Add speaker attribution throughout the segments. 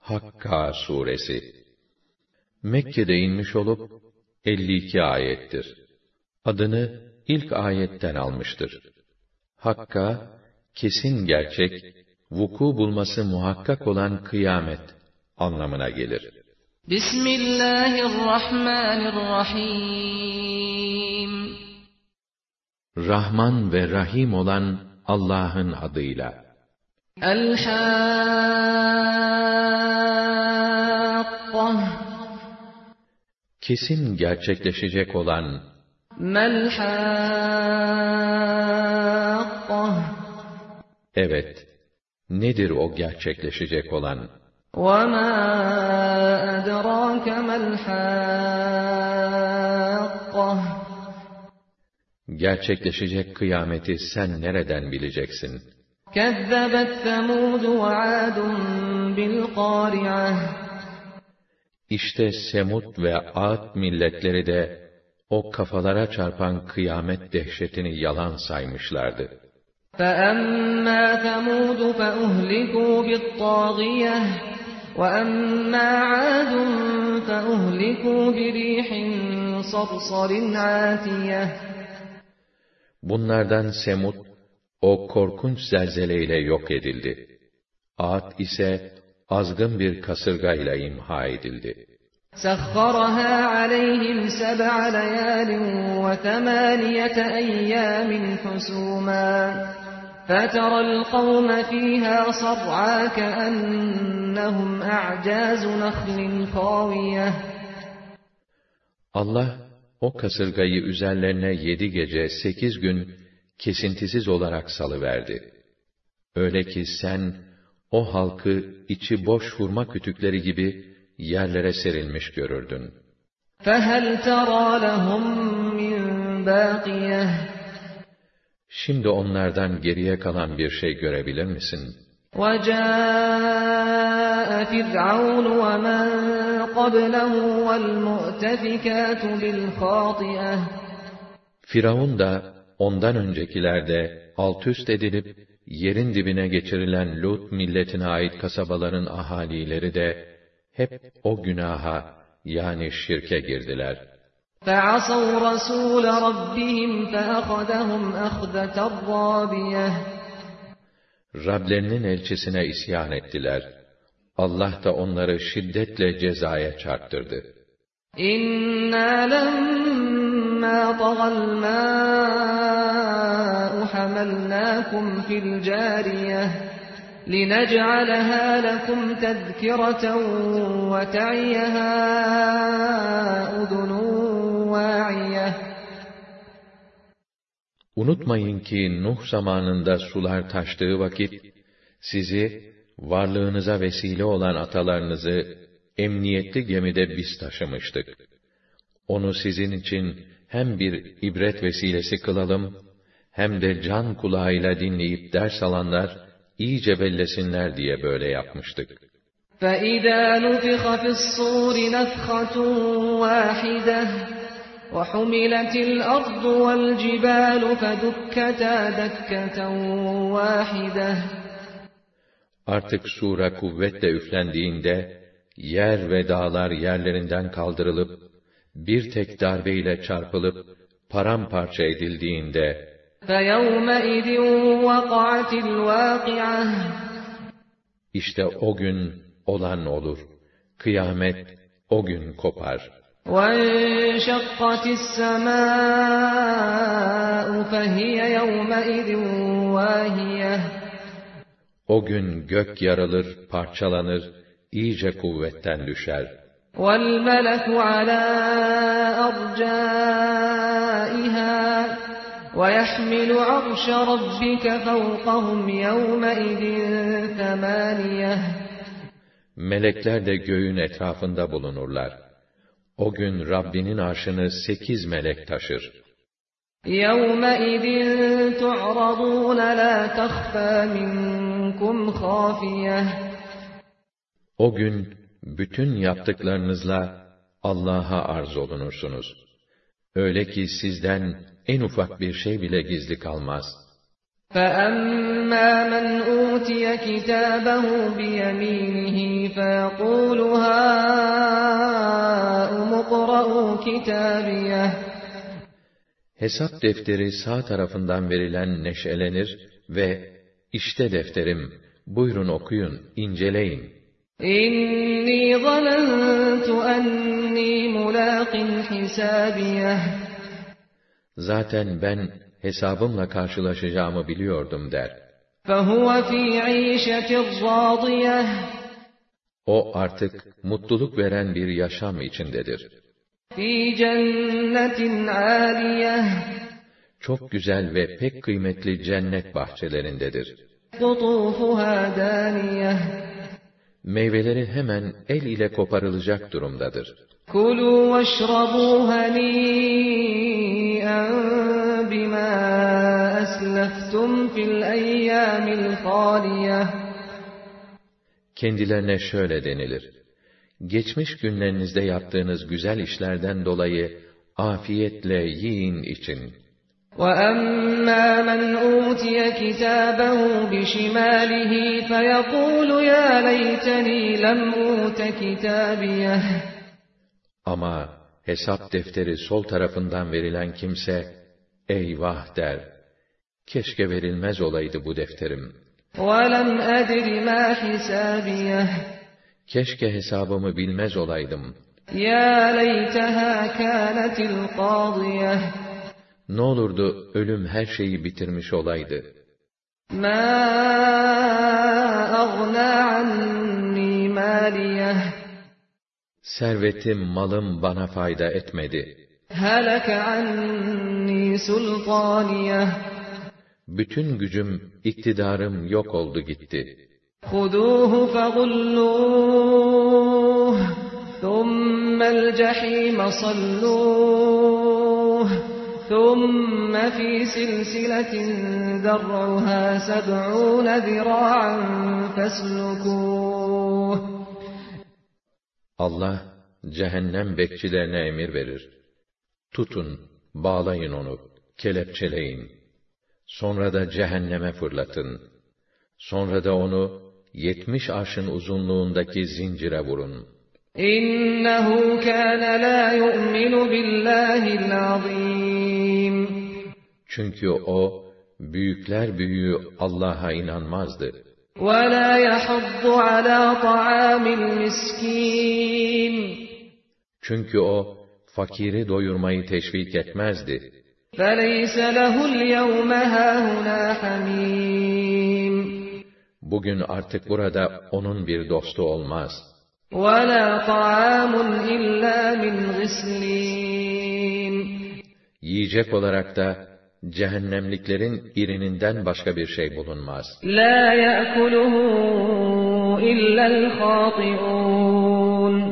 Speaker 1: Hakka suresi Mekke'de inmiş olup 52 ayettir. Adını ilk ayetten almıştır. Hakka, kesin gerçek, vuku bulması muhakkak olan kıyamet anlamına gelir.
Speaker 2: Bismillahirrahmanirrahim.
Speaker 1: Rahman ve Rahim olan Allah'ın adıyla.
Speaker 2: El-Hakkah.
Speaker 1: Kesin gerçekleşecek olan.
Speaker 2: Mel-Hakkah.
Speaker 1: Evet, nedir o gerçekleşecek olan?
Speaker 2: وَمَا أَدْرَاكَ مَا الْحَاقَّةُ.
Speaker 1: Gerçekleşecek kıyameti sen nereden bileceksin?
Speaker 2: كَذَّبَتْ ثَمُودُ وَعَادٌ بِالْقَارِعَةِ.
Speaker 1: İşte Semud ve Ad milletleri de o kafalara çarpan kıyamet dehşetini yalan saymışlardı.
Speaker 2: فَأَمَّا ثَمُودُ فَأُهْلِكُوا بِالطَّاغِيَةِ وَأَمَّا عَادٌ فَأُهْلِكُوا بِرِيحٍ صَرْصَرٍ عَاتِيَةٍ.
Speaker 1: Bunlardan Semud, o korkunç zelzeleyle yok edildi. Ad ise azgın bir kasırgayla imha edildi.
Speaker 2: سَخَّرَهَا عَلَيْهِمْ 7 لَيَالٍ و8 أَيَّامٍ حُسُومًا فَتَرَى الْقَوْمَ فِيهَا صَرْعَىٰ كَأَنَّهُمْ أَعْجَازُ نَخْلٍ خَاوِيَةٍ.
Speaker 1: Allah, o kasırgayı üzerlerine 7 gece 8 gün kesintisiz olarak salıverdi. Öyle ki sen, o halkı içi boş hurma kütükleri gibi yerlere serilmiş görürdün.
Speaker 2: فَهَلْ تَرَى لَهُمْ مِنْ بَاقِيَةٍ.
Speaker 1: Şimdi onlardan geriye kalan bir şey görebilir misin?
Speaker 2: وَجَاءَ فِرْعَوْنُ وَمَنْ قَبْلَهُ وَالْمُؤْتَفِكَاتُ بِالْخَاطِئَةِ.
Speaker 1: Firavun da, ondan öncekiler de altüst edilip, yerin dibine geçirilen Lut milletine ait kasabaların ahalileri de, hep o günaha, yani şirke girdiler.
Speaker 2: فَعَصَوْا رَسُولَ رَبِّهِمْ فَأَخَذَهُمْ أَخْذَةً رَّابِيَةً.
Speaker 1: Rablerinin elçisine isyan ettiler. Allah da onları şiddetle cezaya çarptırdı.
Speaker 2: İnna lemma tagal ma'u hamalnakum fil cariyeh linec'alaha lekum tezkireten ve ta'iyaha udunun va'iyeh.
Speaker 1: Unutmayın ki Nuh zamanında sular taştığı vakit, sizi, varlığınıza vesile olan atalarınızı, emniyetli gemide biz taşımıştık. Onu sizin için hem bir ibret vesilesi kılalım, hem de can kulağıyla dinleyip ders alanlar, iyice bellesinler diye böyle yapmıştık.
Speaker 2: فَإِذَا نُفِخَ فِي الصُّورِ نَفْخَةٌ وَاحِدَةٌ وَحُمِلَتِ الْأَرْضُ وَالْجِبَالُ فَدُكَّتَا دَكَّةً وَاحِدَةً.
Speaker 1: Artık sura kuvvetle üflendiğinde, yer ve dağlar yerlerinden kaldırılıp, bir tek darbeyle çarpılıp, paramparça edildiğinde,
Speaker 2: فَيَوْمَئِذٍ وَقَعَتِ الْوَاقِعَةُ.
Speaker 1: İşte o gün olan olur. Kıyamet o gün kopar.
Speaker 2: وَانشَقَّتِ السَّمَاءُ فَهِيَ يَوْمَئِذٍ وَاهِيَةٌ.
Speaker 1: O gün gök yarılır, parçalanır, iyice kuvvetten düşer.
Speaker 2: وَالْمَلَكُ عَلَى أَرْجَائِهَا وَيَحْمِلُ عَرْشَ رَبِّكَ فَوْقَهُمْ يَوْمَئِذٍ ثَمَانِيَةٌ.
Speaker 1: Melekler de göğün etrafında bulunurlar. O gün Rabbinin arşını 8 melek taşır.
Speaker 2: يَوْمَئِذٍ تُعْرَضُونَ لَا تَخْفَى مِنكُمْ خَافِيَةٌ.
Speaker 1: O gün bütün yaptıklarınızla Allah'a arz olunursunuz. Öyle ki sizden en ufak bir şey bile gizli kalmaz.
Speaker 2: فَأَمَّا مَنْ أُوتِيَ كِتَابَهُ بِيَمِينِهِ فَيَقُولُ هَاؤُمُ اقْرَءُوا كِتَابِيَهْ.
Speaker 1: Hesap defteri sağ tarafından verilen neşelenir ve işte defterim, buyurun okuyun, inceleyin.
Speaker 2: İnni zanentu enni mulaqin hisabiyeh.
Speaker 1: Zaten ben hesabımla karşılaşacağımı biliyordum der.
Speaker 2: فَهُوَ فِي عِيشَةٍ رَاضِيَةٍ.
Speaker 1: O artık mutluluk veren bir yaşam içindedir.
Speaker 2: فِي جَنَّةٍ عَالِيَةٍ.
Speaker 1: Çok güzel ve pek kıymetli cennet bahçelerindedir.
Speaker 2: قُطُوفُهَا دَانِيَةٌ.
Speaker 1: Meyveleri hemen el ile koparılacak durumdadır.
Speaker 2: كُلُوا وَاشْرَبُوا هَنِيئًا بِمَا أَسْلَفْتُمْ فِي الْأَيَّامِ الْخَالِيَةِ.
Speaker 1: Kendilerine şöyle denilir: geçmiş günlerinizde yaptığınız güzel işlerden dolayı afiyetle yiyin için.
Speaker 2: وَأَمَّا مَنْ أُوتِيَ كِتَابَهُ بِشِمَالِهِ فَيَقُولُ يَا لَيْتَنِي لَمْ أُوتَ كِتَابِيَهْ.
Speaker 1: Ama hesap defteri sol tarafından verilen kimse, eyvah der, keşke verilmez olaydı bu defterim.
Speaker 2: وَلَمْ أَدْرِ مَا حِسَابِيَهْ.
Speaker 1: Keşke hesabımı bilmez olaydım.
Speaker 2: يَا لَيْتَهَا كَانَتِ الْقَاضِيَةِ.
Speaker 1: Ne olurdu ölüm her şeyi bitirmiş olaydı.
Speaker 2: مَا أَغْنَى عَنِّي مَالِيَهْ.
Speaker 1: Servetim, malım bana fayda etmedi.
Speaker 2: هَلَكَ عَنِّي سُلْطَانِيَهْ.
Speaker 1: Bütün gücüm, iktidarım yok oldu gitti.
Speaker 2: خُذُوهُ فَغُلُّوهُ ثُمَّ الْجَحِيمَ صَلُّوهُ ثُمَّ فِي سِلْسِلَةٍ ذَرْعُهَا 70 ذِرَاعًا فَاسْلُكُوهُ.
Speaker 1: Allah, cehennem bekçilerine emir verir. Tutun, bağlayın onu, kelepçeleyin. Sonra da cehenneme fırlatın. Sonra da onu 70 arşın uzunluğundaki zincire vurun.
Speaker 2: İnnehu kâne lâ yu'minu billâhil azîm.
Speaker 1: Çünkü o, büyükler büyüğü Allah'a inanmazdı.
Speaker 2: وَلَا يَحُضُّ عَلَى طَعَامِ الْمِسْكِينِ.
Speaker 1: Çünkü o, fakiri doyurmayı teşvik etmezdi.
Speaker 2: فَلَيْسَ لَهُ الْيَوْمَ هَاهُنَا حَمِيمٌ.
Speaker 1: Bugün artık burada onun bir dostu olmaz.
Speaker 2: وَلَا طَعَامٌ إِلَّا مِنْ غِسْلِينَ.
Speaker 1: Yiyecek olarak da cehennemliklerin irininden başka bir şey bulunmaz.
Speaker 2: لَا يَأْكُلُهُ إِلَّا الْخَاطِئُونَ.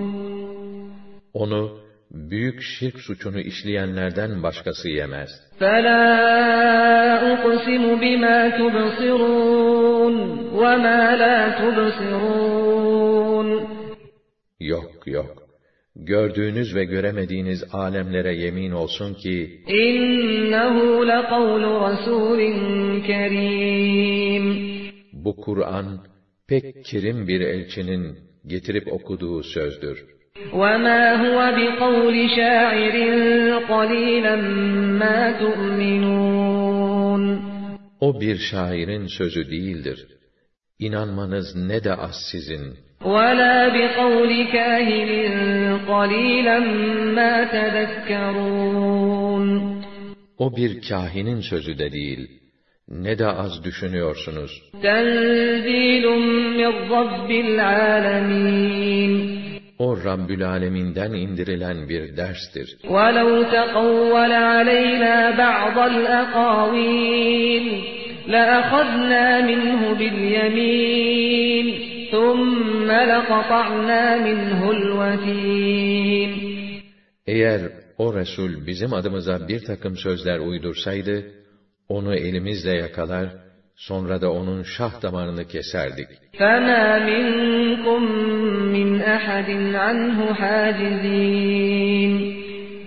Speaker 1: Onu büyük şirk suçunu işleyenlerden başkası yemez.
Speaker 2: فَلَا أُقْسِمُ بِمَا تُبْصِرُونَ وَمَا لَا تُبْصِرُونَ.
Speaker 1: Yok yok. Gördüğünüz ve göremediğiniz alemlere yemin olsun ki
Speaker 2: İnnehu leqavlu rasulin kerim.
Speaker 1: Bu Kur'an pek kerim bir elçinin getirip okuduğu sözdür.
Speaker 2: وَمَا هُوَ بِقَوْلِ شَاعِرٍ قَلِيلًا مَا تُؤْمِنُونَ.
Speaker 1: O bir şairin sözü değildir. İnanmanız ne de az sizin.
Speaker 2: وَلَا بِقَوْلِ كَاهِنٍ قَلِيلًا مَا تَذَكَّرُونَ.
Speaker 1: O bir kahinin sözü de değil. Ne de az düşünüyorsunuz.
Speaker 2: تَنْزِيلٌ مِّنْ رَبِّ الْعَالَمِينَ.
Speaker 1: O Rabbül Alemin'den indirilen bir derstir.
Speaker 2: وَلَوْ تَقَوَّلَ عَلَيْنَا بَعْضَ الْأَقَاوِيلِ لَأَخَذْنَا مِنْهُ بِالْيَمِينِ ثُمَّ لَقَطَعْنَا مِنْهُ الْوَتِينَ.
Speaker 1: Eğer o Resul bizim adımıza bir takım sözler uydursaydı, onu elimizle yakalar, sonra da onun şah damarını keserdik.
Speaker 2: فَمَا مِنْكُمْ مِنْ أَحَدٍ عَنْهُ حَاجِزِينَ.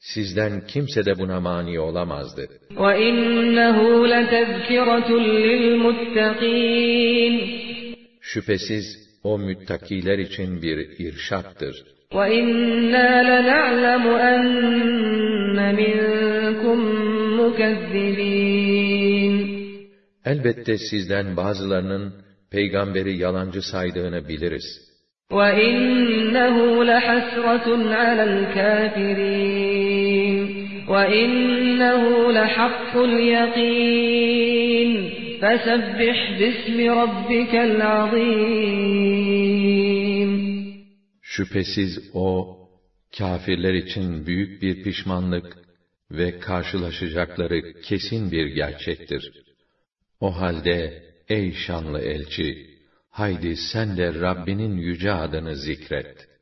Speaker 1: Sizden kimse de buna mani olamazdı.
Speaker 2: وَإِنَّهُ لَتَذْكِرَةٌ لِلْمُتَّقِينَ
Speaker 1: Şüphesiz o müttakiler için bir irşattır.
Speaker 2: وَإِنَّا لَنَعْلَمُ أَنَّ مِنكُم مُكَذِّبِينَ
Speaker 1: Elbette sizden bazılarının peygamberi yalancı saydığını biliriz.
Speaker 2: وَإِنَّهُ لَحَسْرَةٌ عَلَى الْكَافِرِينَ وَإِنَّهُ لَحَقُّ الْيَقِينِ فَسَبِّحْ بِاسْمِ رَبِّكَ الْعَظِيمِ
Speaker 1: Şüphesiz o, kâfirler için büyük bir pişmanlık ve karşılaşacakları kesin bir gerçektir. O halde, ey şanlı elçi, haydi sen de Rabbinin yüce adını zikret.